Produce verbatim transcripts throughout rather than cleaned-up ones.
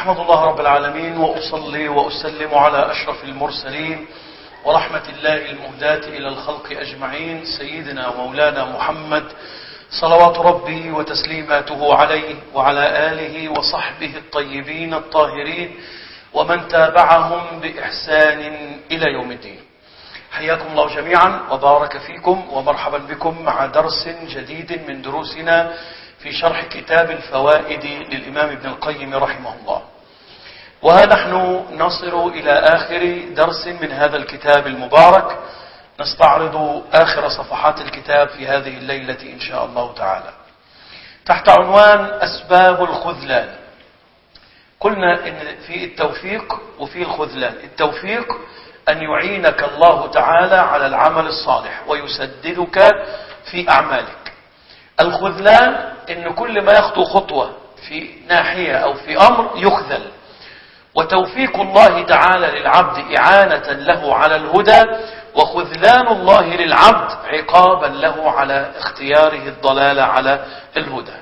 أحمد الله رب العالمين وأصلي وأسلم على أشرف المرسلين ورحمة الله المهداة إلى الخلق أجمعين سيدنا ومولانا محمد صلوات ربي وتسليماته عليه وعلى آله وصحبه الطيبين الطاهرين ومن تابعهم بإحسان إلى يوم الدين. حياكم الله جميعا وبارك فيكم ومرحبا بكم مع درس جديد من دروسنا في شرح كتاب الفوائد للإمام ابن القيم رحمه الله. وها نحن نصل إلى آخر درس من هذا الكتاب المبارك، نستعرض آخر صفحات الكتاب في هذه الليلة إن شاء الله تعالى تحت عنوان أسباب الخذلان. قلنا إن في التوفيق وفي الخذلان. التوفيق أن يعينك الله تعالى على العمل الصالح ويسددك في أعمالك. الخذلان إن كل ما يخطو خطوة في ناحية أو في أمر يخذل. وتوفيق الله تعالى للعبد إعانة له على الهدى، وخذلان الله للعبد عقابا له على اختياره الضلال على الهدى.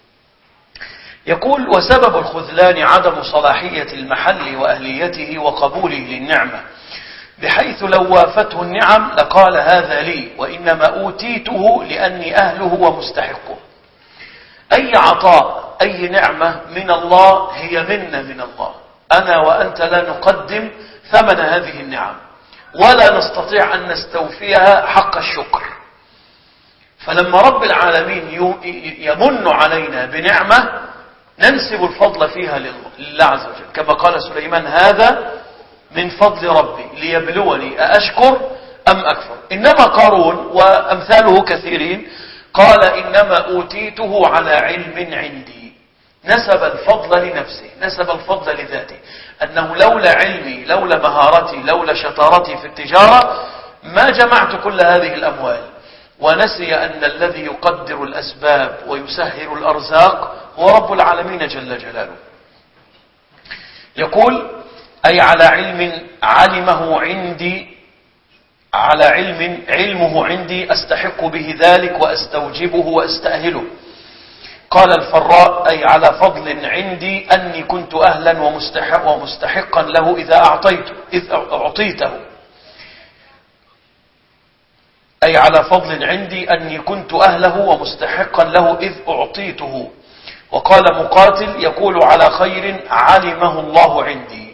يقول: وسبب الخذلان عدم صلاحية المحل وأهليته وقبوله للنعمة، بحيث لو وافته النعم لقال هذا لي وإنما أوتيته لأني أهله ومستحقه. أي عطاء أي نعمة من الله هي منة من الله. أنا وأنت لا نقدم ثمن هذه النعم ولا نستطيع أن نستوفيها حق الشكر. فلما رب العالمين يمن علينا بنعمة ننسب الفضل فيها لله عز وجل، كما قال سليمان: هذا من فضل ربي ليبلوني أأشكر أم أكفر. إنما قارون وأمثاله كثيرين قال: إنما أوتيته على علم عندي. نسب الفضل لنفسه، نسب الفضل لذاته، أنه لولا علمي لولا مهارتي لولا شطارتي في التجارة ما جمعت كل هذه الأموال. ونسي أن الذي يقدر الأسباب ويسهل الأرزاق هو رب العالمين جل جلاله. يقول: أي على علم علمه عندي، على علم علمه عندي أستحق به ذلك وأستوجبه وأستأهله. قال الفراء: أي على فضل عندي أني كنت أهلا ومستحق ومستحقا له إذا أعطيته إذ أعطيته. أي على فضل عندي أني كنت أهله ومستحقا له إذ أعطيته. وقال مقاتل: يقول على خير علمه الله عندي.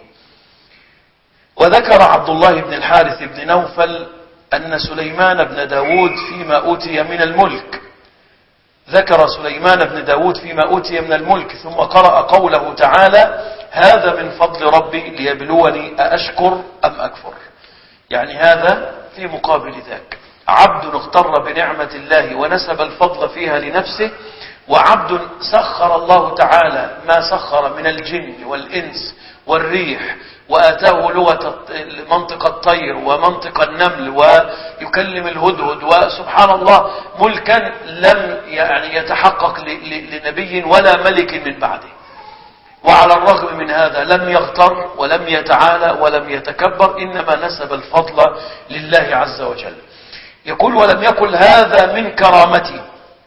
وذكر عبد الله بن الحارث بن نوفل أن سليمان بن داود فيما أوتي من الملك ذكر سليمان بن داود فيما أوتي من الملك ثم قرأ قوله تعالى: هذا من فضل ربي ليبلوني أأشكر أم أكفر. يعني هذا في مقابل ذاك، عبد اغتر بنعمة الله ونسب الفضل فيها لنفسه، وعبد سخر الله تعالى ما سخر من الجن والإنس والريح، وآتاه لغة منطق الطير ومنطق النمل ويكلم الهدهد، وسبحان الله ملكا لم يعني يتحقق لنبي ولا ملك من بعده. وعلى الرغم من هذا لم يغتر ولم يتعالى ولم يتكبر، إنما نسب الفضل لله عز وجل. يقول: ولم يقل هذا من كرامتي.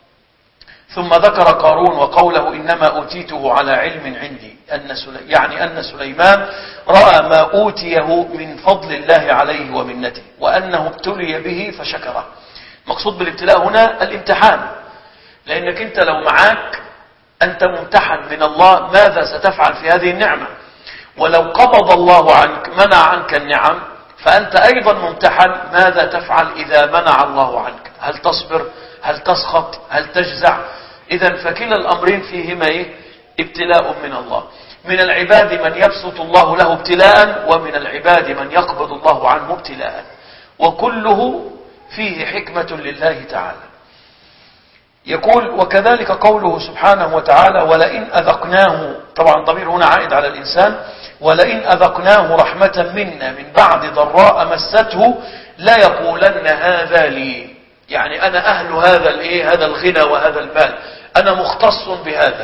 ثم ذكر قارون وقوله: إنما أوتيته على علم عندي، أن يعني أن سليمان رأى ما أوتيه من فضل الله عليه ومنته، وأنه ابتلي به فشكره. مقصود بالابتلاء هنا الامتحان، لأنك أنت لو معاك أنت ممتحن من الله ماذا ستفعل في هذه النعمة، ولو قبض الله عنك منع عنك النعم فأنت أيضا ممتحن ماذا تفعل إذا منع الله عنك. هل تصبر؟ هل تسخط؟ هل تجزع؟ إذن فكلا الأمرين فيهما إيه؟ ابتلاء من الله. من العباد من يبسط الله له ابتلاء، ومن العباد من يقبض الله عنه ابتلاء، وكله فيه حكمة لله تعالى. يقول: وكذلك قوله سبحانه وتعالى: ولئن أذقناه، طبعا ضمير هنا عائد على الإنسان، ولئن أذقناه رحمة منا من بعد ضراء مسته لا يقولن هذا لي. يعني أنا أهل هذا الإيه هذا الغنى وهذا المال، أنا مختص بهذا.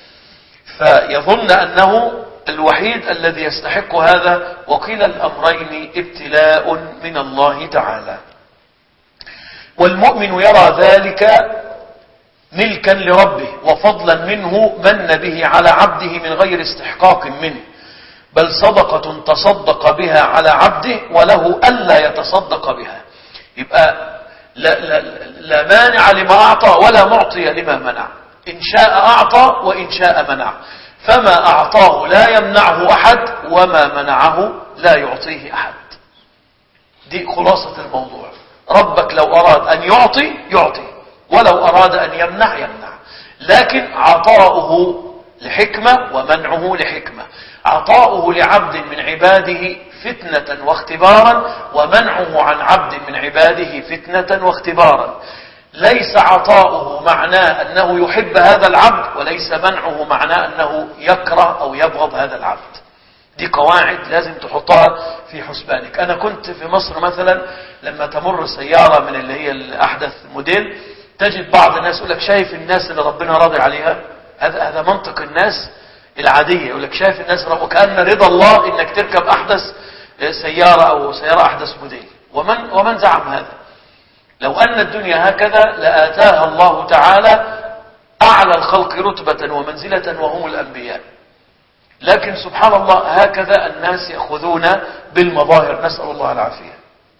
فيظن أنه الوحيد الذي يستحق هذا، وكلا الأمرين ابتلاء من الله تعالى. والمؤمن يرى ذلك ملكا لربه وفضلا منه من به على عبده من غير استحقاق منه، بل صدقة تصدق بها على عبده وله ألا يتصدق بها. يبقى لا, لا, لا مانع لما أعطى ولا معطي لما منع، إن شاء أعطى وإن شاء منع، فما أعطاه لا يمنعه أحد وما منعه لا يعطيه أحد. دي خلاصة الموضوع. ربك لو أراد أن يعطي يعطي، ولو أراد أن يمنع يمنع، لكن عطاؤه لحكمة ومنعه لحكمة. عطاؤه لعبد من عباده فتنة واختبارا، ومنعه عن عبد من عباده فتنة واختبارا. ليس عطاؤه معناه أنه يحب هذا العبد، وليس منعه معناه أنه يكره أو يبغض هذا العبد. دي قواعد لازم تحطها في حسبانك. أنا كنت في مصر مثلا لما تمر سيارة من اللي هي الأحدث موديل، تجد بعض الناس يقول لك شايف الناس اللي ربنا راضي عليها. هذا هذا منطق الناس العادية، يقول لك شايف الناس، وكأن رضا الله إنك تركب أحدث سيارة أو سيارة أحدث موديل. ومن ومن زعم هذا؟ لو أن الدنيا هكذا لآتاها الله تعالى أعلى الخلق رتبة ومنزلة وهم الأنبياء. لكن سبحان الله هكذا الناس يأخذون بالمظاهر، نسأل الله العافية.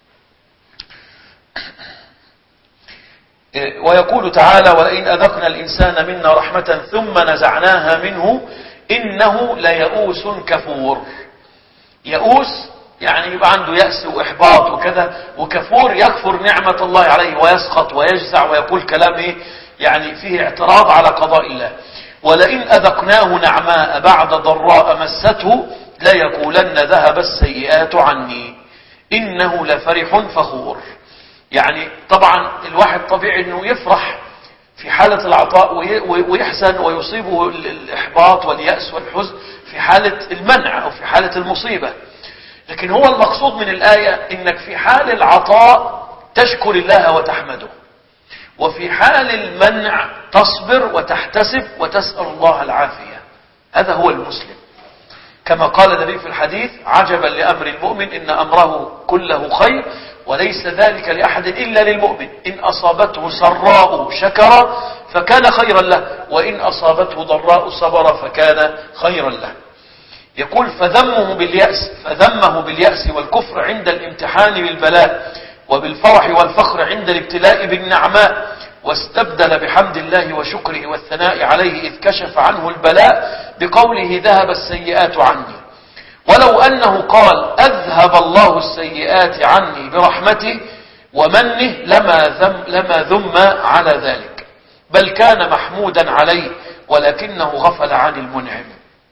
ويقول تعالى: ولئن أذقنا الإنسان منا رحمة ثم نزعناها منه إنه ليئوس كفور. يئوس يعني يبقى عنده يأس وإحباط وكذا، وكفور يكفر نعمة الله عليه ويسخط ويجزع ويقول كلام إيه يعني فيه اعتراض على قضاء الله. ولئن أذقناه نعماء بعد ضراء مسته ليقولن ذهب السيئات عني إنه لفرح فخور. يعني طبعا الواحد طبيعي أنه يفرح في حالة العطاء ويحزن ويصيبه الإحباط واليأس والحزن في حالة المنع أو في حالة المصيبة. لكن هو المقصود من الآية إنك في حال العطاء تشكر الله وتحمده، وفي حال المنع تصبر وتحتسب وتسأل الله العافية. هذا هو المسلم. كما قال النبي في الحديث: عجبا لأمر المؤمن إن أمره كله خير وليس ذلك لأحد إلا للمؤمن، إن أصابته سراء شكر فكان خيرا له، وإن أصابته ضراء صبر فكان خيرا له. يقول: فذمه باليأس فذمه باليأس والكفر عند الامتحان بالبلاء، وبالفرح والفخر عند الابتلاء بالنعماء، واستبدل بحمد الله وشكره والثناء عليه إذ كشف عنه البلاء بقوله: ذهب السيئات عني. ولو أنه قال: أذهب الله السيئات عني برحمته ومنه لما ذم, لما ذم على ذلك، بل كان محمودا عليه ولكنه غفل عن المنعم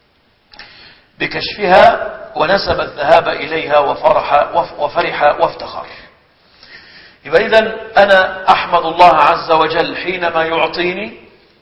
بكشفها ونسب الذهاب إليها وفرح, وفرح وافتخر. يبقى إذن أنا أحمد الله عز وجل حينما يعطيني،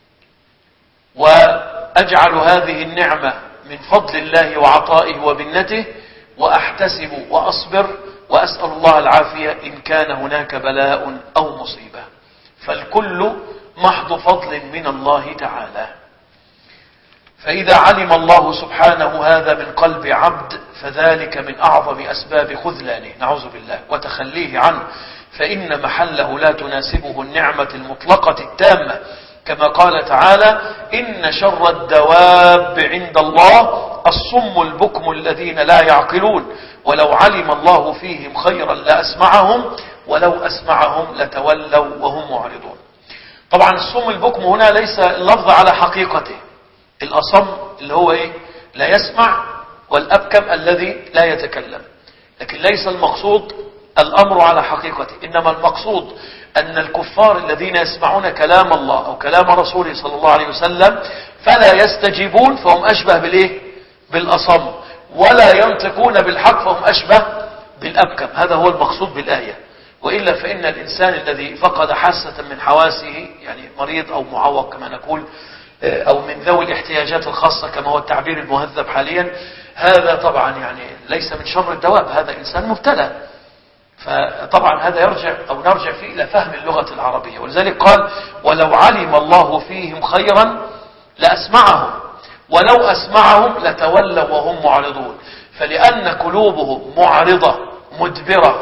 وأجعل هذه النعمة من فضل الله وعطائه ومنته، وأحتسب وأصبر وأسأل الله العافية إن كان هناك بلاء أو مصيبة، فالكل محض فضل من الله تعالى. فإذا علم الله سبحانه هذا من قلب عبد فذلك من أعظم أسباب خذلانه، نعوذ بالله، وتخليه عنه، فإن محله لا تناسبه النعمة المطلقة التامة، كما قال تعالى: إن شر الدواب عند الله الصم البكم الذين لا يعقلون ولو علم الله فيهم خيرا لأسمعهم ولو أسمعهم لتولوا وهم معرضون. طبعا الصم البكم هنا ليس اللفظ على حقيقته. الأصم اللي هو إيه؟ لا يسمع، والأبكم الذي لا يتكلم. لكن ليس المقصود الأمر على حقيقته، إنما المقصود أن الكفار الذين يسمعون كلام الله أو كلام رسوله صلى الله عليه وسلم فلا يستجيبون فهم أشبه بالإيه؟ بالأصم، ولا ينطقون بالحق فهم أشبه بالأبكم. هذا هو المقصود بالآية. وإلا فإن الإنسان الذي فقد حاسة من حواسه، يعني مريض أو معوق كما نقول، أو من ذوي الاحتياجات الخاصة كما هو التعبير المهذب حاليا، هذا طبعا يعني ليس من شر الدواب، هذا إنسان مبتلى. فطبعا هذا يرجع أو نرجع فيه إلى فهم اللغة العربية. ولذلك قال: ولو علم الله فيهم خيرا لأسمعهم ولو أسمعهم لتولوا وهم معرضون. فلأن قلوبهم معرضة مدبرة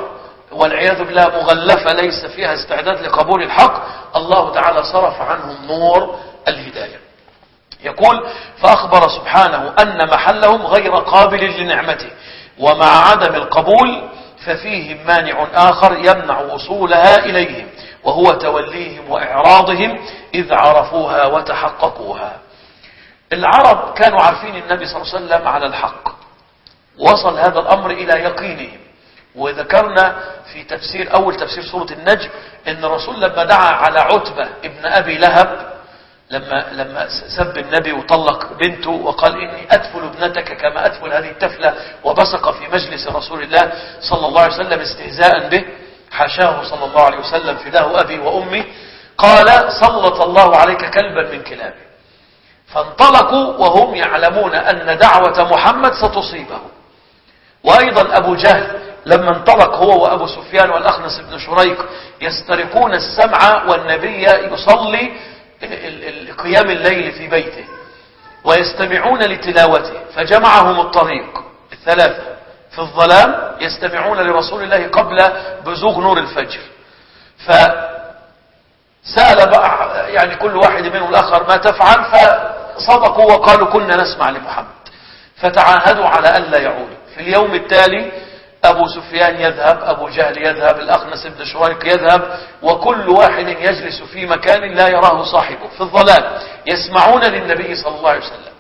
والعياذ بالله مغلفة ليس فيها استعداد لقبول الحق، الله تعالى صرف عنهم نور الهداية. يقول: فأخبر سبحانه أن محلهم غير قابل لنعمته، ومع عدم القبول ففيهم مانع آخر يمنع وصولها إليهم، وهو توليهم وإعراضهم إذ عرفوها وتحققوها. العرب كانوا عارفين النبي صلى الله عليه وسلم على الحق، وصل هذا الأمر إلى يقينهم. وذكرنا في تفسير أول تفسير سورة النجم أن الرسول لما دعا على عتبة ابن أبي لهب، لما لما سب النبي وطلق بنته وقال: إني أدفل ابنتك كما أدفل هذه التفلة، وبصق في مجلس رسول الله صلى الله عليه وسلم استهزاء به، حاشاه صلى الله عليه وسلم فداه أبي وأمي، قال: سلط الله عليك كلبا من كلابه. فانطلقوا وهم يعلمون أن دعوة محمد ستصيبه. وأيضا أبو جهل لما انطلق هو وأبو سفيان والأخنس بن شريق يسترقون السمع والنبي يصلي قيام الليل في بيته ويستمعون لتلاوته، فجمعهم الطريق الثلاثة في الظلام يستمعون لرسول الله قبل بزوغ نور الفجر. فسأل بقى يعني كل واحد منهم الآخر ما تفعل، فصدقوا وقالوا: كنا نسمع لمحمد. فتعاهدوا على أن لا يعودوا. في اليوم التالي أبو سفيان يذهب، أبو جهل يذهب، الأخنس بن شريق يذهب، وكل واحد يجلس في مكان لا يراه صاحبه في الظلام يسمعون للنبي صلى الله عليه وسلم.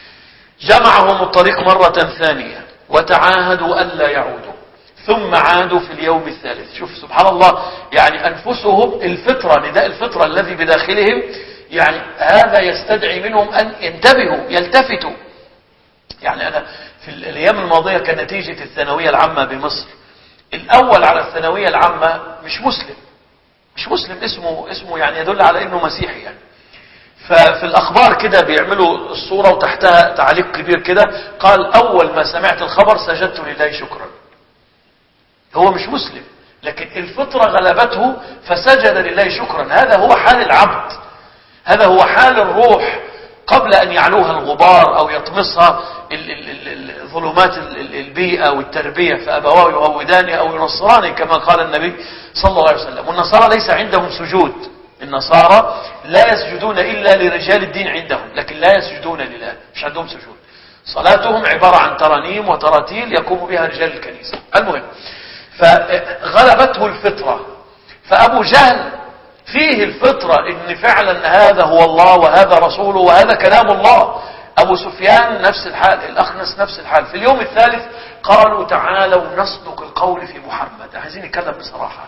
جمعهم الطريق مرة ثانية وتعاهدوا أن لا يعودوا، ثم عادوا في اليوم الثالث. شوف سبحان الله، يعني أنفسهم الفطرة، نداء الفطرة الذي بداخلهم، يعني هذا يستدعي منهم أن ينتبهوا يلتفتوا. يعني أنا في الأيام الماضية كنتيجة الثانوية العامة بمصر، الأول على الثانوية العامة مش مسلم، مش مسلم اسمه اسمه يعني يدل على إنه مسيحي يعني. ففي الأخبار كده بيعملوا الصورة وتحتها تعليق كبير كده، قال: أول ما سمعت الخبر سجدت لله شكرا. هو مش مسلم، لكن الفطرة غلبته فسجد لله شكرا. هذا هو حال العبد، هذا هو حال الروح قبل أن يعلوها الغبار أو يطمسها ظلمات البيئة والتربية، فأبواه يهودانه أو ينصرانه كما قال النبي صلى الله عليه وسلم. والنصارى ليس عندهم سجود، النصارى لا يسجدون إلا لرجال الدين عندهم، لكن لا يسجدون لله، مش عندهم سجود. صلاتهم عبارة عن ترانيم وتراتيل يقوم بها رجال الكنيسة. المهم، فغلبته الفطرة. فأبو جهل فيه الفطرة إن فعلا هذا هو الله وهذا رسوله وهذا كلام الله. أبو سفيان نفس الحال، الأخنس نفس الحال. في اليوم الثالث قالوا: تعالوا نصدق القول في محمد، عايزين نتكلم بصراحة.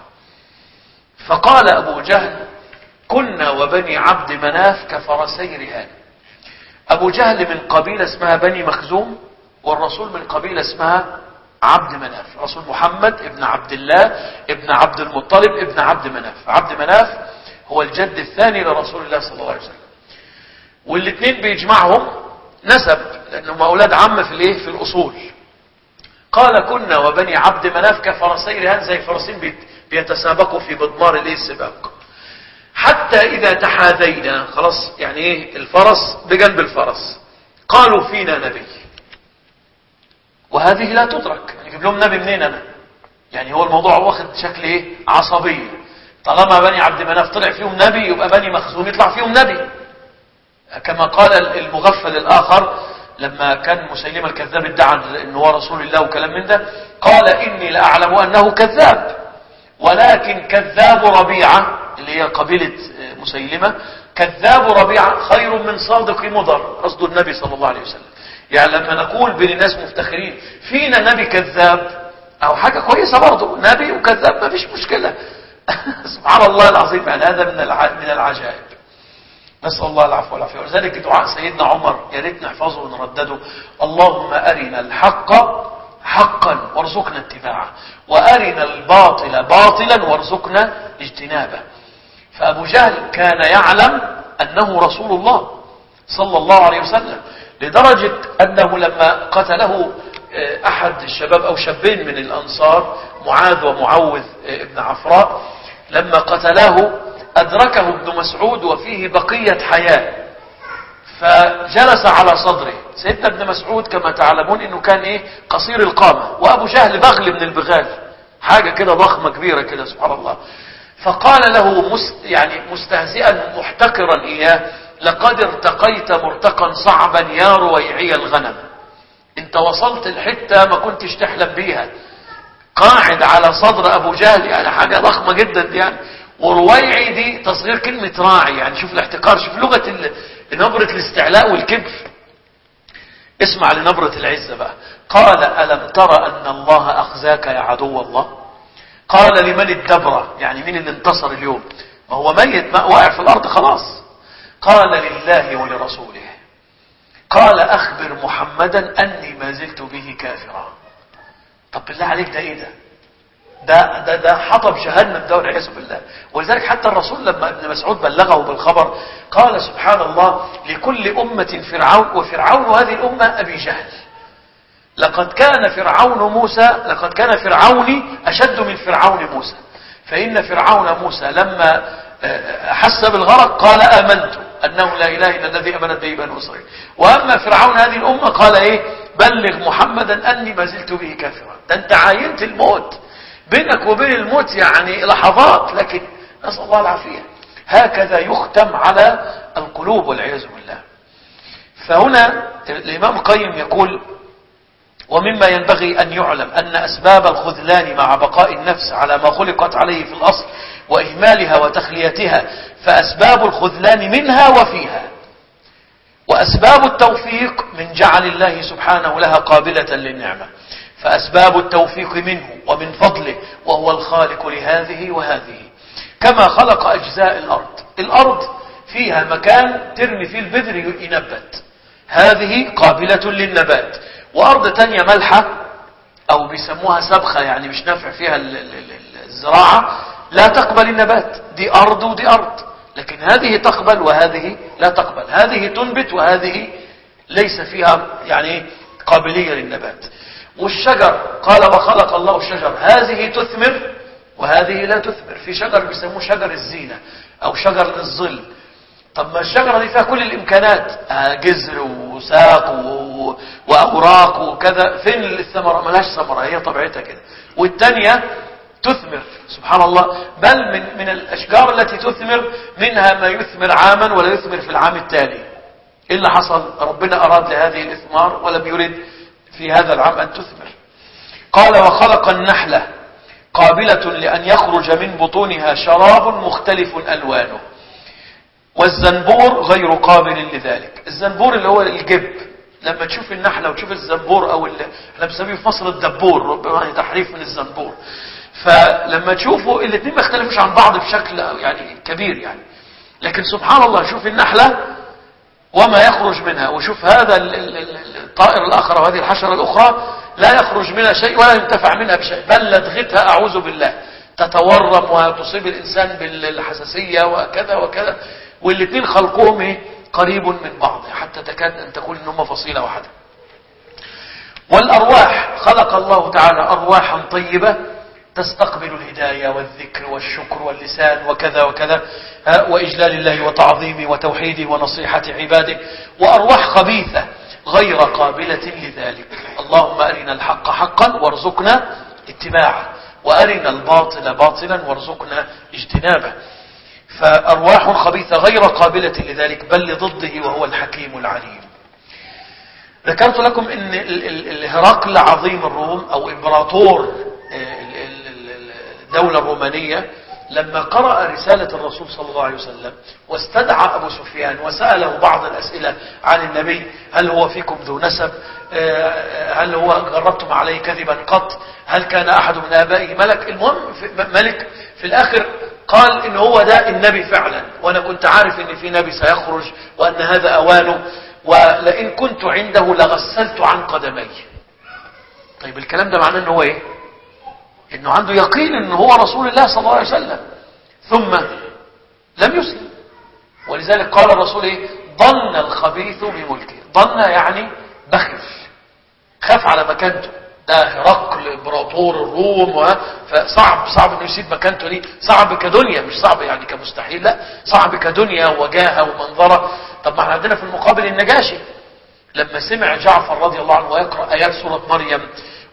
فقال أبو جهل: كنا وبني عبد مناف كفرسي رهان. أبو جهل من قبيلة اسمها بني مخزوم، والرسول من قبيلة اسمها عبد مناف. رسول محمد ابن عبد الله ابن عبد المطلب ابن عبد مناف. عبد مناف هو الجد الثاني لرسول الله صلى الله عليه وسلم، والاثنين بيجمعهم نسب لأنهم أولاد عم في الايه في الأصول. قال: كنا وبني عبد مناف كفرسي رهان، زي فرسين بيتسابقوا في بضمار الايه السباق، حتى إذا تحاذينا، خلاص يعني ايه الفرس بجنب الفرس، قالوا: فينا نبي. وهذه لا تدرك، يعني جيب لهم نبي منين أنا؟ يعني هو الموضوع واخد شكل ايه عصبية. طالما بني عبد مناف طلع فيهم نبي، يبقى بني مخزوم يطلع فيهم نبي. كما قال المغفل الآخر لما كان مسيلمة الكذاب ادعى انه هو رسول الله وكلام من ده، قال: إني لأعلم أنه كذاب، ولكن كذاب ربيعة اللي هي قبيلة مسيلمة، كذاب ربيعة خير من صادق مضر، قصد النبي صلى الله عليه وسلم. يعني لما نقول بين الناس مفتخرين فينا نبي كذاب أو حاجة كويسة برضه، نبي وكذاب ما فيش مشكلة. سبحان الله العظيم، يعني هذا من من العجائب. نسأل الله العفو والعافية. ولذلك دعاء سيدنا عمر يا ريت نحفظه ونردده: اللهم أرنا الحق حقا وارزقنا اتباعه، وأرنا الباطل باطلا وارزقنا اجتنابه. فأبو جهل كان يعلم أنه رسول الله صلى الله عليه وسلم، لدرجة أنه لما قتله أحد الشباب أو شابين من الأنصار، معاذ ومعوذ ابن عفراء، لما قتلاه أدركه ابن مسعود وفيه بقية حياة، فجلس على صدره. سيدنا ابن مسعود كما تعلمون انه كان ايه قصير القامة، وابو جهل بغل من البغال، حاجة كده ضخمة كبيرة كده سبحان الله. فقال له مست يعني مستهزئا محتقرا إياه: لقد ارتقيت مرتقا صعبا يا رويعي الغنم. انت وصلت الحتة ما كنتش تحلم بيها، قاعد على صدر ابو جهل، يعني حاجة ضخمة جدا دي يعني. ورويعي دي تصغير كلمة راعي، يعني شوف الاحتقار، شوف لغة نبرة الاستعلاء والكبر. اسمع لنبرة العزة بقى. قال: ألم ترى أن الله أخزاك يا عدو الله؟ قال: لمن الدبرة؟ يعني مين اللي انتصر اليوم؟ ما هو ميت، ما واقع في الأرض خلاص. قال: لله ولرسوله. قال: أخبر محمدا أني ما زلت به كافرا. طب بالله عليك ده إيه ده؟ ده ده ده حطب جهنم ده والعياذ بالله. ولذلك حتى الرسول لما ابن مسعود بلغه بالخبر قال: سبحان الله، لكل أمة فرعون، وفرعون هذه الأمة أبي جهل. لقد كان فرعون موسى لقد كان فرعوني أشد من فرعون موسى. فإن فرعون موسى لما أحس بالغرق قال: آمنت أنه لا إله إلا الذي آمنت به بنو إسرائيل. وأما فرعون هذه الأمة قال إيه؟ بلغ محمدا أني ما زلت به كافرا. ده أنت عاينت الموت، بينك وبين الموت يعني لحظات، لكن نسأل الله العافية. هكذا يختم على القلوب والعياذ بالله. فهنا الإمام القيم يقول: ومما ينبغي أن يعلم أن أسباب الخذلان مع بقاء النفس على ما خلقت عليه في الأصل وإهمالها وتخليتها، فأسباب الخذلان منها وفيها، وأسباب التوفيق من جعل الله سبحانه لها قابلة للنعمة. فأسباب التوفيق منه ومن فضله، وهو الخالق لهذه وهذه. كما خلق أجزاء الأرض، الأرض فيها مكان ترمي فيه البذر ينبت، هذه قابلة للنبات. وأرض تانية ملحة أو بيسموها سبخة، يعني مش نافع فيها الزراعة، لا تقبل النبات. دي أرض ودي أرض، لكن هذه تقبل وهذه لا تقبل، هذه تنبت وهذه ليس فيها يعني قابلية للنبات. والشجر قال: وخلق الله الشجر، هذه تثمر وهذه لا تثمر. في شجر بيسموه شجر الزينة أو شجر الظل. طب ما الشجرة دي فيها كل الإمكانات، جذر وساق وأوراق وكذا، فين الثمرة؟ ملهاش ثمرة، هي طبيعتها كده. والتانية تثمر سبحان الله، بل من من الأشجار التي تثمر منها ما يثمر عاما ولا يثمر في العام التالي. إيه اللي حصل؟ ربنا أراد لهذه الإثمار ولم يرد في هذا العام أن تثمر. قال: وخلق النحلة قابلة لأن يخرج من بطونها شراب مختلف ألوانه، والزنبور غير قابل لذلك. الزنبور اللي هو الجب، لما تشوف النحلة وتشوف الزنبور، أو اللي احنا بنسميه في مصر الدبور، ربما تحريف من الزنبور. فلما تشوفوا الاثنين ما يختلفوش عن بعض بشكل يعني كبير يعني، لكن سبحان الله شوف النحلة وما يخرج منها، وشوف هذا الطائر الآخر وهذه الحشرة الأخرى لا يخرج منها شيء ولا ينتفع منها بشيء، بل لدغتها أعوذ بالله تتورم وتصيب الإنسان بالحساسية وكذا وكذا. والاثنين خلقهم ايه؟ قريب من بعض، حتى تكاد أن تكون إنهم فصيلة واحدة. والأرواح خلق الله تعالى أرواحا طيبة تستقبل الهداية والذكر والشكر واللسان وكذا وكذا، وإجلال الله وتعظيمه وتوحيده ونصيحة عباده. وأرواح خبيثة غير قابلة لذلك. اللهم أرنا الحق حقا وارزقنا اتباعه، وأرنا الباطل باطلا وارزقنا اجتنابه. فأرواح خبيثة غير قابلة لذلك، بل لضده وهو الحكيم العليم. ذكرت لكم ان الهرقل عظيم الروم او امبراطور الدولة الرومانية لما قرأ رسالة الرسول صلى الله عليه وسلم واستدعى أبو سفيان وسأله بعض الأسئلة عن النبي: هل هو فيكم ذو نسب؟ هل هو جربتم عليه كذبا قط؟ هل كان أحد من آبائه ملك؟ المهم ملك في الآخر قال إن هو ده النبي فعلا، وأنا كنت عارف إن في نبي سيخرج وأن هذا أوانه، ولئن كنت عنده لغسلت عن قدمي. طيب الكلام ده معناه إنه هو إيه؟ إنه عنده يقين إنه هو رسول الله صلى الله عليه وسلم، ثم لم يسلم. ولذلك قال الرسول إيه؟ ظن الخبيث بملكه. ظن يعني بخل، خاف على مكانته. ده هرقل امبراطور الروم، فصعب صعب انه يسيب مكانته دي، صعب كدنيا، مش صعب يعني كمستحيل، لا صعب كدنيا وجاهه ومنظره. طب ما احنا عندنا في المقابل النجاشي لما سمع جعفر رضي الله عنه يقرأ آيات سورة مريم: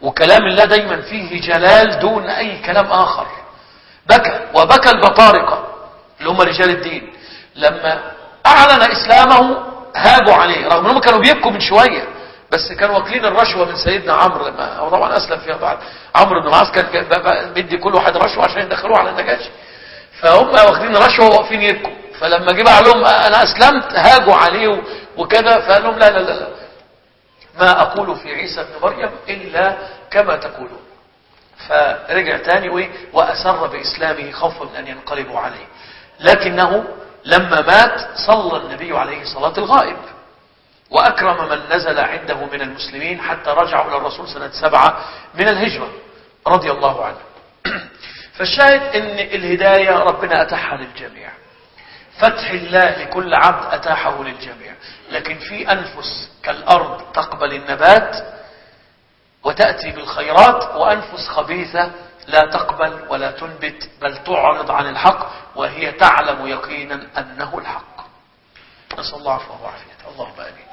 وكلام الله دايما فيه جلال دون أي كلام آخر. بكى وبكى البطارقة اللي هم رجال الدين لما أعلن إسلامه، هاجوا عليه رغم أنهم كانوا بيبكوا من شوية، بس كانوا واكلين الرشوة من سيدنا عمرو لما هو طبعا أسلم فيها بعد. عمرو بن العاص كان بدي كل واحد رشوة عشان يدخلوه على النجاشي، فهم واخدين رشوة وواقفين يبكوا. فلما جه قال لهم أنا أسلمت هاجوا عليه وكذا، فقال لهم لا لا لا ما أقول في عيسى بن مريم إلا كما تقولون. فرجع تاني وأسر بإسلامه خوفا من أن ينقلبوا عليه. لكنه لما مات صلى النبي عليه صلاة الغائب وأكرم من نزل عنده من المسلمين حتى رجعوا إلى الرسول سنة سبعة من الهجرة رضي الله عنه. فالشاهد ان الهداية ربنا أتاحها للجميع، فتح الله لكل عبد أتاحه للجميع، لكن في أنفس كالأرض تقبل النبات وتأتي بالخيرات، وأنفس خبيثة لا تقبل ولا تنبت بل تعرض عن الحق وهي تعلم يقينا أنه الحق. نسأل الله عفوه وعافيته. اللهم آمين.